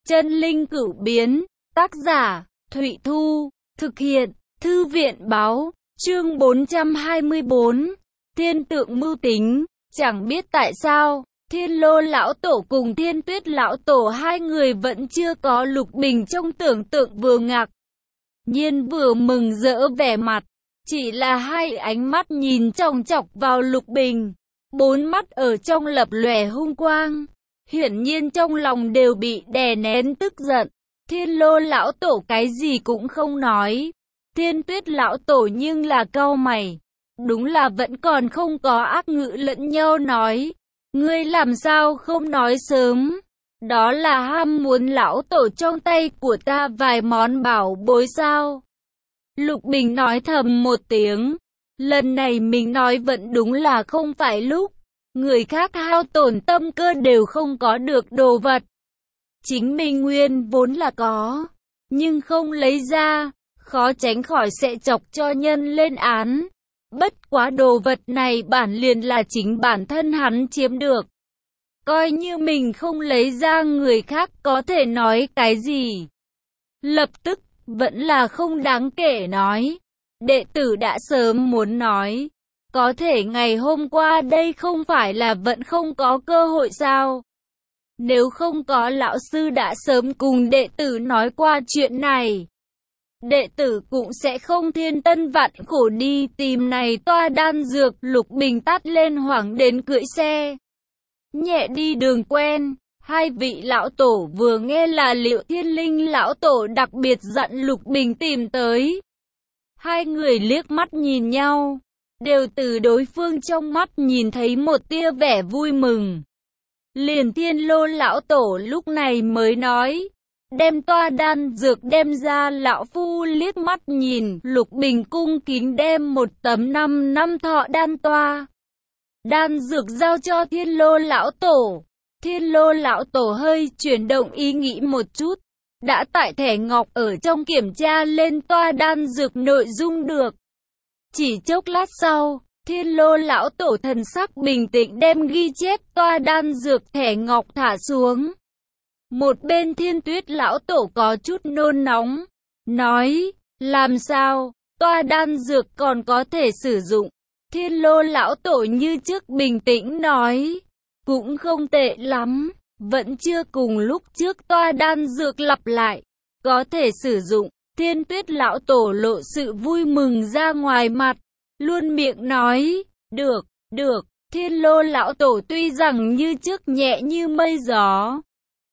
Chân linh cửu biến, tác giả, Thụy Thu, thực hiện, Thư viện báo, chương 424, Thiên tượng mưu tính. Chẳng biết tại sao, Thiên Lô lão tổ cùng Thiên Tuyết lão tổ hai người vẫn chưa có Lục Bình trong tưởng tượng, vừa ngạc nhiên vừa mừng rỡ vẻ mặt. Chỉ là hai ánh mắt nhìn chòng chọc vào Lục Bình, bốn mắt ở trong lập lòe hung quang. Hiển nhiên trong lòng đều bị đè nén tức giận. Thiên Lô lão tổ cái gì cũng không nói. Thiên Tuyết lão tổ nhưng là cau mày. Đúng là vẫn còn không có ác ngữ lẫn nhau nói. Ngươi làm sao không nói sớm? Đó là ham muốn lão tổ trong tay của ta vài món bảo bối sao? Lục Bình nói thầm một tiếng. Lần này mình nói vẫn đúng là không phải lúc. Người khác hao tổn tâm cơ đều không có được đồ vật. Chính mình nguyên vốn là có, nhưng không lấy ra, khó tránh khỏi sẽ chọc cho nhân lên án. Bất quá đồ vật này bản liền là chính bản thân hắn chiếm được. Coi như mình không lấy ra, người khác có thể nói cái gì. Lập tức, vẫn là không đáng kể nói. Đệ tử đã sớm muốn nói. Có thể ngày hôm qua đây không phải là vẫn không có cơ hội sao? Nếu không có lão sư đã sớm cùng đệ tử nói qua chuyện này, đệ tử cũng sẽ không thiên tân vạn khổ đi tìm này toa đan dược. Lục Bình tát lên hoảng đến cưỡi xe nhẹ đi đường quen. Hai vị lão tổ vừa nghe là Liệu Thiên Linh lão tổ đặc biệt dặn Lục Bình tìm tới. Hai người liếc mắt nhìn nhau, đều từ đối phương trong mắt nhìn thấy một tia vẻ vui mừng. Liền Thiên Lô lão tổ lúc này mới nói, đem toa đan dược đem ra. Lão phu liếc mắt nhìn, Lục Bình cung kính đem một tấm 5 năm thọ đan toa đan dược giao cho Thiên Lô lão tổ. Thiên Lô lão tổ hơi chuyển động ý nghĩ một chút, đã tại thẻ ngọc ở trong kiểm tra lên toa đan dược nội dung được. Chỉ chốc lát sau, Thiên Lô lão tổ thần sắc bình tĩnh đem ghi chép toa đan dược thẻ ngọc thả xuống. Một bên Thiên Tuyết lão tổ có chút nôn nóng, nói, làm sao, toa đan dược còn có thể sử dụng? Thiên Lô lão tổ như trước bình tĩnh nói, cũng không tệ lắm, vẫn chưa cùng lúc trước toa đan dược lặp lại, có thể sử dụng. Thiên Tuyết lão tổ lộ sự vui mừng ra ngoài mặt, luôn miệng nói, được, được. Thiên Lô lão tổ tuy rằng như trước nhẹ như mây gió,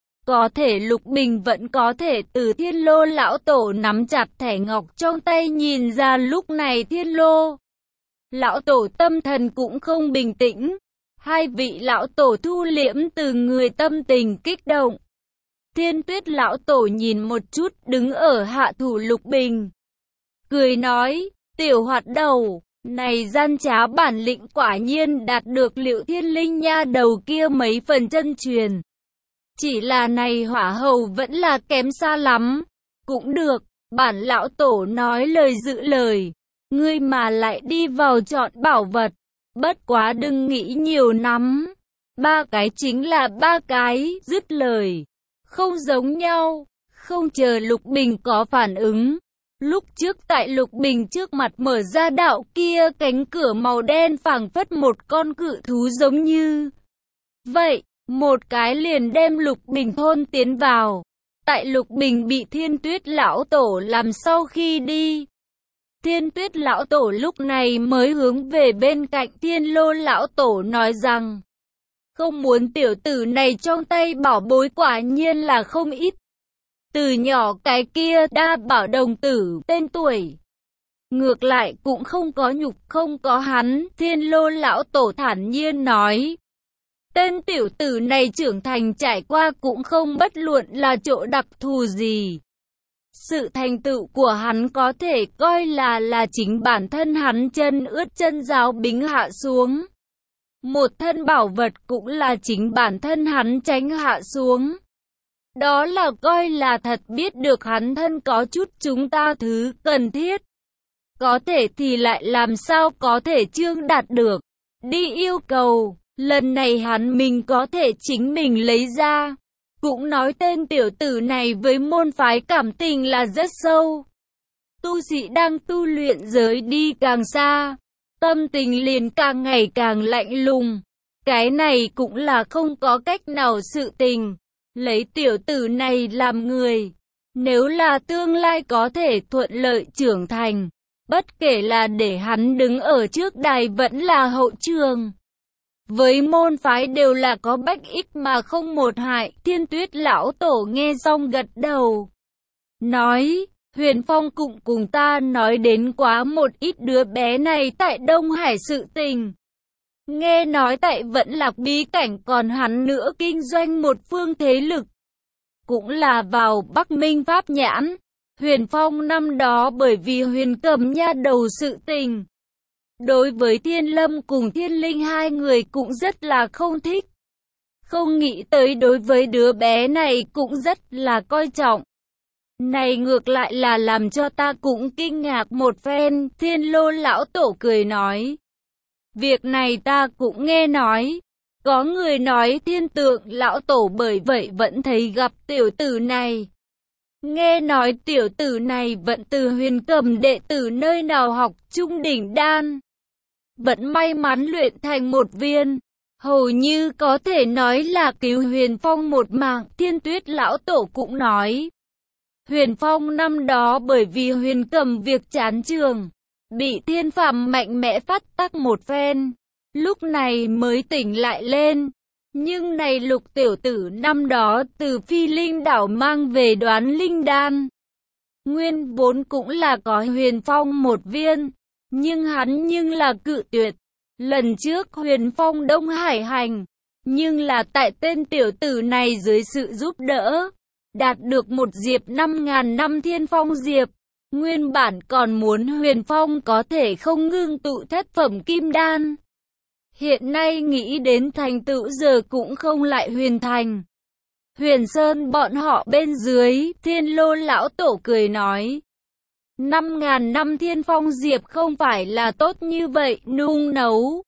có thể Lục Bình vẫn có thể từ Thiên Lô lão tổ nắm chặt thẻ ngọc trong tay nhìn ra lúc này Thiên Lô lão tổ tâm thần cũng không bình tĩnh. Hai vị lão tổ thu liễm từ người tâm tình kích động. Thiên Tuyết lão tổ nhìn một chút đứng ở hạ thủ Lục Bình, cười nói, tiểu hoạt đầu, này gian trá bản lĩnh quả nhiên đạt được Liệu Thiên Linh nha đầu kia mấy phần chân truyền. Chỉ là này hỏa hầu vẫn là kém xa lắm. Cũng được, bản lão tổ nói lời giữ lời, ngươi mà lại đi vào chọn bảo vật. Bất quá đừng nghĩ nhiều lắm. 3 cái chính là 3 cái, dứt lời. Không giống nhau. Không chờ Lục Bình có phản ứng, lúc trước tại Lục Bình trước mặt mở ra đạo kia cánh cửa màu đen phảng phất một con cự thú giống như vậy, một cái liền đem Lục Bình thôn tiến vào. Tại Lục Bình bị Thiên Tuyết lão tổ làm sau khi đi, Thiên Tuyết lão tổ lúc này mới hướng về bên cạnh Thiên Lô lão tổ nói rằng, không muốn tiểu tử này trong tay bảo bối quả nhiên là không ít. Từ nhỏ cái kia đa bảo đồng tử, tên tuổi ngược lại cũng không có nhục, không có hắn. Thiên Lô lão tổ thản nhiên nói, tên tiểu tử này trưởng thành trải qua cũng không bất luận là chỗ đặc thù gì. Sự thành tựu của hắn có thể coi là chính bản thân hắn chân ướt chân giáo bính hạ xuống. Một thân bảo vật cũng là chính bản thân hắn tránh hạ xuống. Đó là coi là thật, biết được hắn thân có chút chúng ta thứ cần thiết. Có thể thì lại làm sao có thể chương đạt được. Đi yêu cầu, lần này hắn mình có thể chính mình lấy ra. cũng nói tên tiểu tử này với môn phái cảm tình là rất sâu. Tu sĩ đang tu luyện giới đi càng xa, tâm tình liền càng ngày càng lạnh lùng. Cái này cũng là không có cách nào sự tình. Lấy tiểu tử này làm người, nếu là tương lai có thể thuận lợi trưởng thành, bất kể là để hắn đứng ở trước đài vẫn là hậu trường, với môn phái đều là có bách ích mà không một hại. Thiên Tuyết lão tổ nghe xong gật đầu, nói, Huyền Phong cũng cùng ta nói đến quá một ít đứa bé này tại Đông Hải sự tình. Nghe nói tại Vẫn Lạc bí cảnh còn hắn nữa kinh doanh một phương thế lực, cũng là vào Bắc Minh Pháp Nhãn. Huyền Phong năm đó bởi vì Huyền Cầm nha đầu sự tình, đối với Thiên Lâm cùng Thiên Linh hai người cũng rất là không thích. Không nghĩ tới đối với đứa bé này cũng rất là coi trọng. Này ngược lại là làm cho ta cũng kinh ngạc một phen. Thiên Lô lão tổ cười nói, việc này ta cũng nghe nói. Có người nói Thiên Tượng lão tổ bởi vậy vẫn thấy gặp tiểu tử này. Nghe nói tiểu tử này vẫn từ Huyền Cầm đệ tử nơi nào học trung đỉnh đan, vẫn may mắn luyện thành một viên, hầu như có thể nói là cứu Huyền Phong một mạng. Thiên Tuyết lão tổ cũng nói, Huyền Phong năm đó bởi vì Huyền Cầm việc chán trường, bị thiên phàm mạnh mẽ phát tác một phen, lúc này mới tỉnh lại lên. Nhưng này Lục tiểu tử năm đó từ Phi Linh đảo mang về Đoán Linh đan, nguyên vốn cũng là có Huyền Phong một viên, nhưng hắn nhưng là cự tuyệt. Lần trước Huyền Phong Đông Hải hành, nhưng là tại tên tiểu tử này dưới sự giúp đỡ, đạt được một diệp 5.000 năm Thiên Phong diệp. Nguyên bản còn muốn Huyền Phong có thể không ngưng tụ thất phẩm kim đan, hiện nay nghĩ đến thành tựu giờ cũng không lại huyền thành. Huyền Sơn bọn họ bên dưới, Thiên Lô lão tổ cười nói, 5.000 năm Thiên Phong diệp không phải là tốt như vậy nung nấu.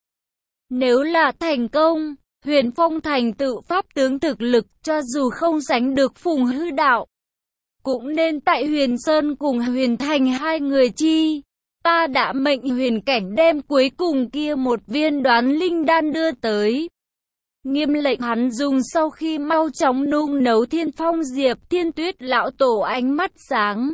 Nếu là thành công, Huyền Phong thành tựu pháp tướng thực lực cho dù không sánh được Phùng Hư Đạo, cũng nên tại Huyền Sơn cùng Huyền Thành hai người chi. Ta đã mệnh Huyền Cảnh đem cuối cùng kia một viên Đoán Linh đan đưa tới, nghiêm lệnh hắn dùng sau khi mau chóng nung nấu Thiên Phong diệp. Thiên Tuyết lão tổ ánh mắt sáng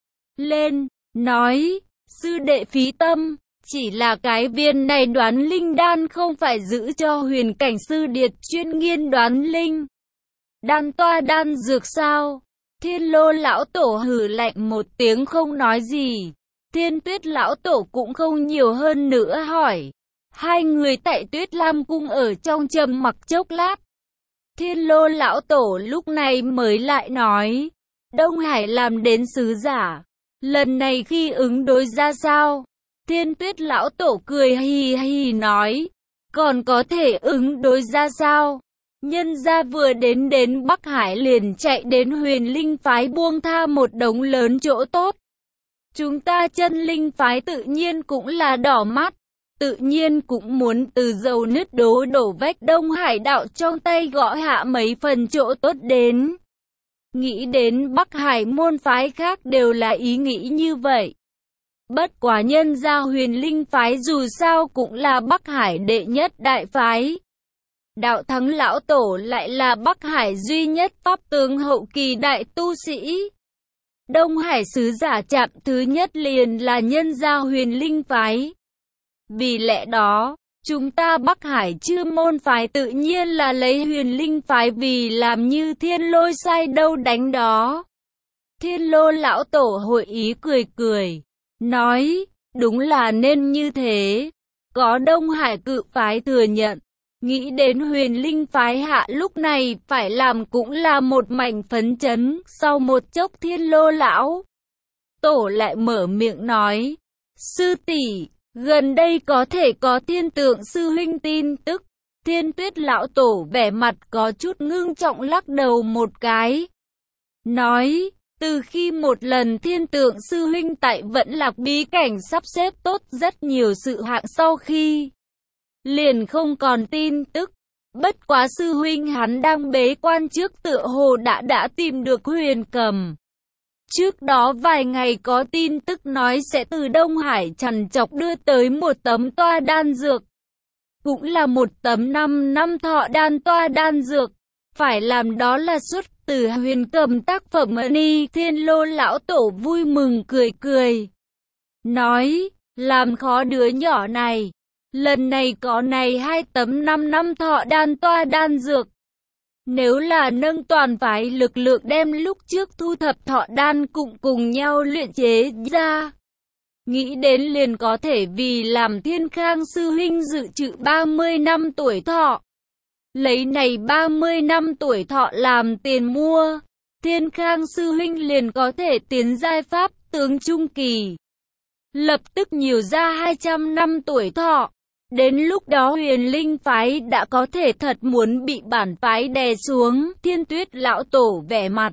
lên, nói, sư đệ phí tâm, chỉ là cái viên này Đoán Linh đan không phải giữ cho Huyền Cảnh sư điệt chuyên nghiên Đoán Linh đan toa đan dược sao? Thiên Lô lão tổ hừ lạnh một tiếng không nói gì. Thiên Tuyết lão tổ cũng không nhiều hơn nữa hỏi. Hai người tại Tuyết Lam cung ở trong trầm mặc chốc lát. Thiên Lô lão tổ lúc này mới lại nói, Đông Hải làm đến sứ giả, lần này khi ứng đối ra sao? Thiên Tuyết lão tổ cười hì hì nói, còn có thể ứng đối ra sao? Nhân gia vừa đến Bắc Hải liền chạy đến Huyền Linh phái buông tha một đống lớn chỗ tốt. Chúng ta Chân Linh phái tự nhiên cũng là đỏ mắt, tự nhiên cũng muốn từ dầu nứt đổ vách Đông Hải đạo trong tay gõ hạ mấy phần chỗ tốt đến. Nghĩ đến Bắc Hải môn phái khác đều là ý nghĩ như vậy. Bất quá nhân gia Huyền Linh phái dù sao cũng là Bắc Hải đệ nhất đại phái. Đạo Thắng lão tổ lại là Bắc Hải duy nhất pháp tướng hậu kỳ đại tu sĩ. Đông Hải sứ giả chạm thứ nhất liền là nhân gia Huyền Linh phái. Vì lẽ đó, chúng ta Bắc Hải chư môn phái tự nhiên là lấy Huyền Linh phái vì làm như thiên lôi sai đâu đánh đó. Thiên Lô lão tổ hội ý cười, nói, đúng là nên như thế. Có Đông Hải cự phái thừa nhận, nghĩ đến Huyền Linh phái hạ lúc này phải làm cũng là một mảnh phấn chấn. Sau một chốc Thiên Lô lão tổ lại mở miệng nói, sư tỷ, gần đây có thể có Thiên Tượng sư huynh tin tức. Thiên Tuyết lão tổ vẻ mặt có chút ngưng trọng lắc đầu một cái, nói, từ khi một lần Thiên Tượng sư huynh tại Vẫn Lạc bí cảnh sắp xếp tốt rất nhiều sự hạng sau khi liền không còn tin tức. Bất quá sư huynh hắn đang bế quan trước tựa hồ đã tìm được Huyền Cầm. Trước đó vài ngày có tin tức nói sẽ từ Đông Hải trằn trọc đưa tới một tấm toa đan dược. Cũng là một tấm 5 năm thọ đan toa đan dược. Phải làm đó là xuất từ Huyền Cầm tác phẩm Ni. Thiên Lô lão tổ vui mừng cười cười. Nói, làm khó đứa nhỏ này. Lần này có này 2 tấm 5 năm thọ đan toa đan dược. Nếu là nâng toàn phái lực lượng đem lúc trước thu thập thọ đan cùng nhau luyện chế ra. Nghĩ đến liền có thể vì làm Thiên Khang sư huynh dự trữ 30 năm tuổi thọ. Lấy này 30 năm tuổi thọ làm tiền mua, Thiên Khang sư huynh liền có thể tiến giai pháp tướng trung kỳ. Lập tức nhiều ra 200 năm tuổi thọ. Đến lúc đó Huyền Linh phái đã có thể thật muốn bị bản phái đè xuống. Thiên Tuyết lão tổ vẻ mặt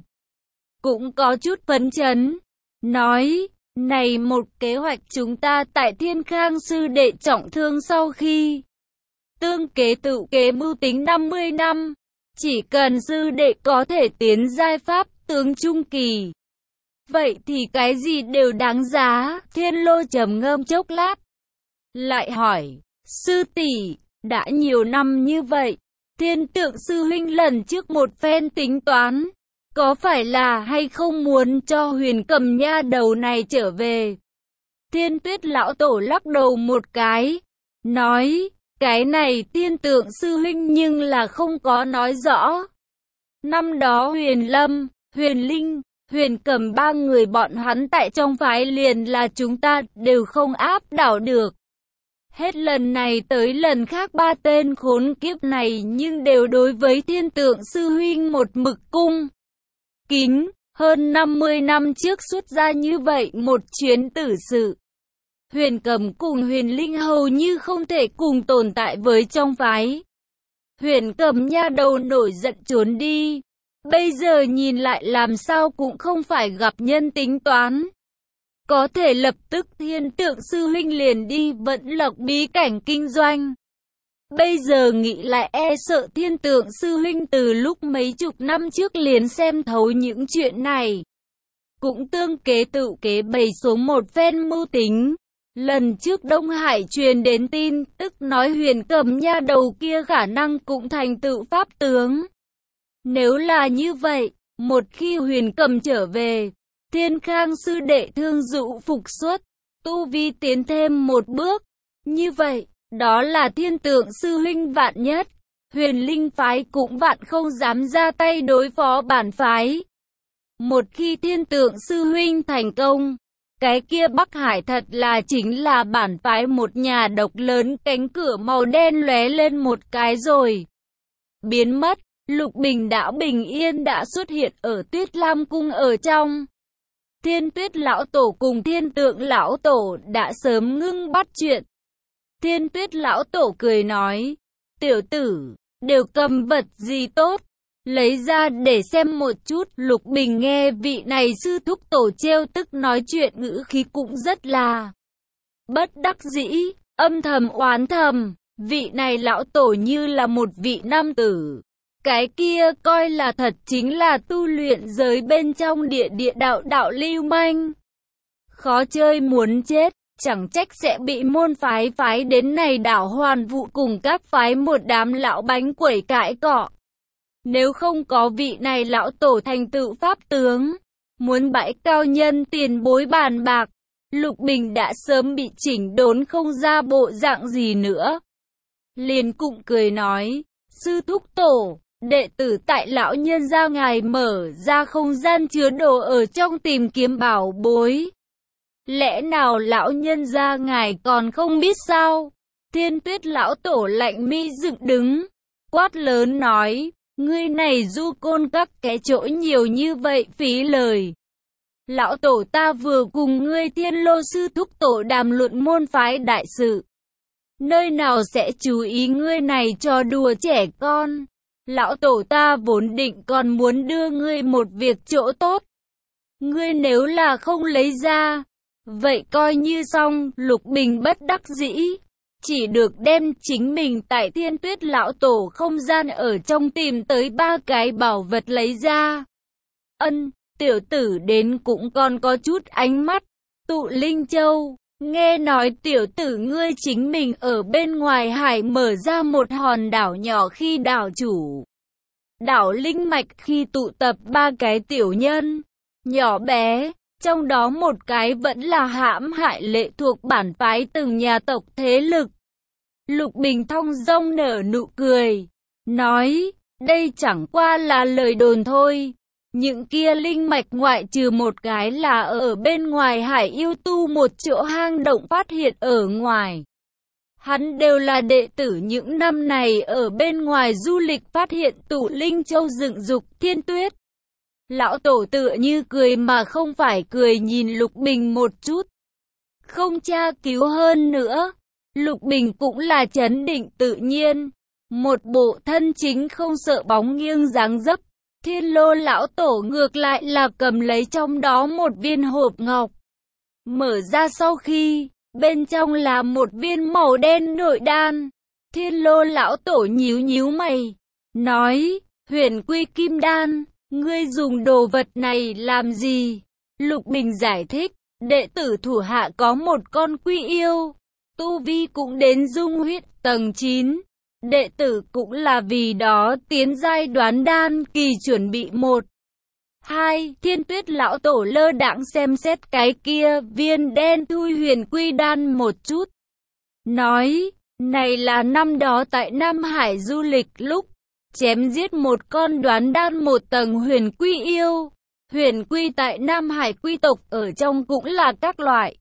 cũng có chút phấn chấn, nói, này một kế hoạch chúng ta tại Thiên Khang sư đệ trọng thương sau khi tương kế tự kế mưu tính 50 năm, chỉ cần sư đệ có thể tiến giai pháp tướng trung kỳ, vậy thì cái gì đều đáng giá. Thiên Lô trầm ngâm chốc lát, lại hỏi, sư tỷ, đã nhiều năm như vậy, Thiên Tượng sư huynh lần trước một phen tính toán, có phải là hay không muốn cho Huyền Cầm nha đầu này trở về? Thiên Tuyết lão tổ lắc đầu một cái, nói, cái này Thiên Tượng sư huynh nhưng là không có nói rõ. Năm đó Huyền Lâm, Huyền Linh, Huyền Cầm 3 người bọn hắn tại trong phái liền là chúng ta đều không áp đảo được. Hết lần này tới lần khác 3 tên khốn kiếp này nhưng đều đối với Thiên Tượng sư huynh một mực cung kính. Hơn 50 năm trước xuất ra như vậy một chuyến tử sự, Huyền Cầm cùng Huyền Linh hầu như không thể cùng tồn tại với trong phái. Huyền Cầm nha đầu nổi giận trốn đi. Bây giờ nhìn lại làm sao cũng không phải gặp nhân tính toán. Có thể lập tức Thiên Tượng sư huynh liền đi Vận Lộc bí cảnh kinh doanh. Bây giờ nghĩ lại e sợ Thiên Tượng sư huynh từ lúc mấy chục năm trước liền xem thấu những chuyện này. Cũng tương kế tự kế bày xuống một phen mưu tính. Lần trước Đông Hải truyền đến tin tức nói Huyền Cầm nha đầu kia khả năng cũng thành tựu pháp tướng. Nếu là như vậy, một khi Huyền Cầm trở về, Thiên Khang sư đệ thương dụ phục xuất, tu vi tiến thêm một bước. Như vậy, đó là Thiên Tượng sư huynh vạn nhất. Huyền Linh phái cũng vạn không dám ra tay đối phó bản phái. Một khi Thiên Tượng sư huynh thành công, cái kia Bắc Hải thật là chính là bản phái một nhà độc lớn, cánh cửa màu đen lóe lên một cái rồi biến mất. Lục Bình Đảo bình yên đã xuất hiện ở Tuyết Lam cung ở trong. Thiên Tuyết lão tổ cùng Thiên Tượng lão tổ đã sớm ngưng bắt chuyện. Thiên Tuyết lão tổ cười nói, tiểu tử, đều cầm vật gì tốt, lấy ra để xem một chút. Lục Bình nghe vị này sư thúc tổ trêu tức nói chuyện ngữ khí cũng rất là bất đắc dĩ, âm thầm oán thầm, vị này lão tổ như là một vị nam tử. Cái kia coi là thật chính là tu luyện giới bên trong địa đạo lưu manh. Khó chơi muốn chết, chẳng trách sẽ bị môn phái đến này đảo Hoàn Vũ cùng các phái một đám lão bánh quẩy cãi cọ. Nếu không có vị này lão tổ thành tựu pháp tướng, muốn bãi cao nhân tiền bối bàn bạc, Lục Bình đã sớm bị chỉnh đốn không ra bộ dạng gì nữa. Liền cụng cười nói, sư thúc tổ, đệ tử tại lão nhân gia ngài mở ra không gian chứa đồ ở trong tìm kiếm bảo bối. Lẽ nào lão nhân gia ngài còn không biết sao? Thiên Tuyết lão tổ lạnh mi dựng đứng, quát lớn nói, ngươi này du côn các cái chỗ nhiều như vậy phí lời. Lão tổ ta vừa cùng ngươi Thiên Lô sư thúc tổ đàm luận môn phái đại sự. Nơi nào sẽ chú ý ngươi này trò đùa trẻ con. Lão tổ ta vốn định còn muốn đưa ngươi một việc chỗ tốt. Ngươi nếu là không lấy ra, vậy coi như xong. Lục Bình bất đắc dĩ, chỉ được đem chính mình tại Thiên Tuyết lão tổ không gian ở trong tìm tới 3 cái bảo vật lấy ra. Tiểu tử đến cũng còn có chút ánh mắt. Tụ Linh Châu, nghe nói tiểu tử ngươi chính mình ở bên ngoài hải mở ra một hòn đảo nhỏ khi đảo chủ. Đảo Linh Mạch khi tụ tập 3 cái tiểu nhân, nhỏ bé, trong đó một cái vẫn là hãm hại lệ thuộc bản phái từng nhà tộc thế lực. Lục Bình thong dong nở nụ cười, nói, đây chẳng qua là lời đồn thôi. Những kia linh mạch ngoại trừ một cái là ở bên ngoài hải yêu tu một chỗ hang động phát hiện ở ngoài. Hắn đều là đệ tử những năm này ở bên ngoài du lịch phát hiện Tụ Linh Châu dựng dục Thiên Tuyết. Lão tổ tựa như cười mà không phải cười nhìn Lục Bình một chút. Không tra cứu hơn nữa. Lục Bình cũng là trấn định tự nhiên. Một bộ thân chính không sợ bóng nghiêng dáng dấp. Thiên Lô lão tổ ngược lại là cầm lấy trong đó một viên hộp ngọc. Mở ra sau khi, bên trong là một viên màu đen nội đan. Thiên Lô lão tổ nhíu nhíu mày, nói, Huyền Quy Kim Đan, ngươi dùng đồ vật này làm gì? Lục Bình giải thích, đệ tử thủ hạ có một con quy yêu, tu vi cũng đến dung huyết tầng 9. Đệ tử cũng là vì đó tiến giai đoán đan kỳ chuẩn bị 1. 2. Thiên Tuyết lão tổ lơ đãng xem xét cái kia viên đen thui huyền quy đan một chút. Nói, này là năm đó tại Nam Hải du lịch lúc chém giết một con đoán đan 1 tầng huyền quy yêu. Huyền quy tại Nam Hải quy tộc ở trong cũng là các loại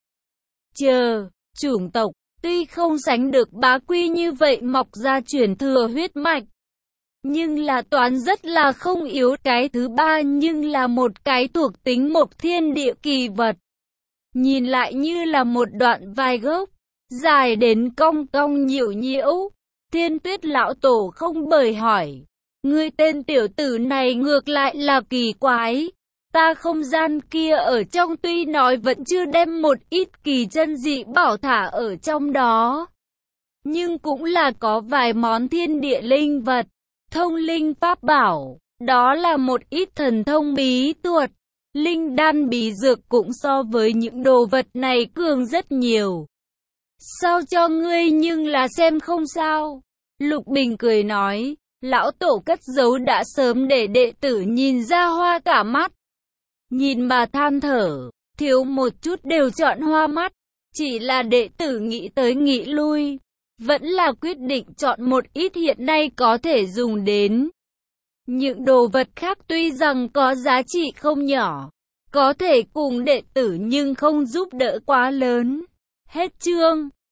chủng tộc. Tuy không sánh được bá quy như vậy mọc ra truyền thừa huyết mạch, nhưng là toán rất là không yếu. Cái thứ 3 nhưng là một cái thuộc tính mộc thiên địa kỳ vật. Nhìn lại như là một đoạn vai gốc, dài đến cong cong nhiễu nhiễu. Thiên Tuyết lão tổ không bởi hỏi, ngươi tên tiểu tử này ngược lại là kỳ quái. Ta không gian kia ở trong tuy nói vẫn chưa đem một ít kỳ chân dị bảo thả ở trong đó, nhưng cũng là có vài món thiên địa linh vật, thông linh pháp bảo, đó là một ít thần thông bí thuật, linh đan bí dược cũng so với những đồ vật này cường rất nhiều. Sao cho ngươi nhưng là xem không sao? Lục Bình cười nói, lão tổ cất giấu đã sớm để đệ tử nhìn ra hoa cả mắt. Nhìn mà than thở, thiếu một chút đều chọn hoa mắt, chỉ là đệ tử nghĩ tới nghĩ lui, vẫn là quyết định chọn một ít hiện nay có thể dùng đến. Những đồ vật khác tuy rằng có giá trị không nhỏ, có thể cùng đệ tử nhưng không giúp đỡ quá lớn. Hết chương.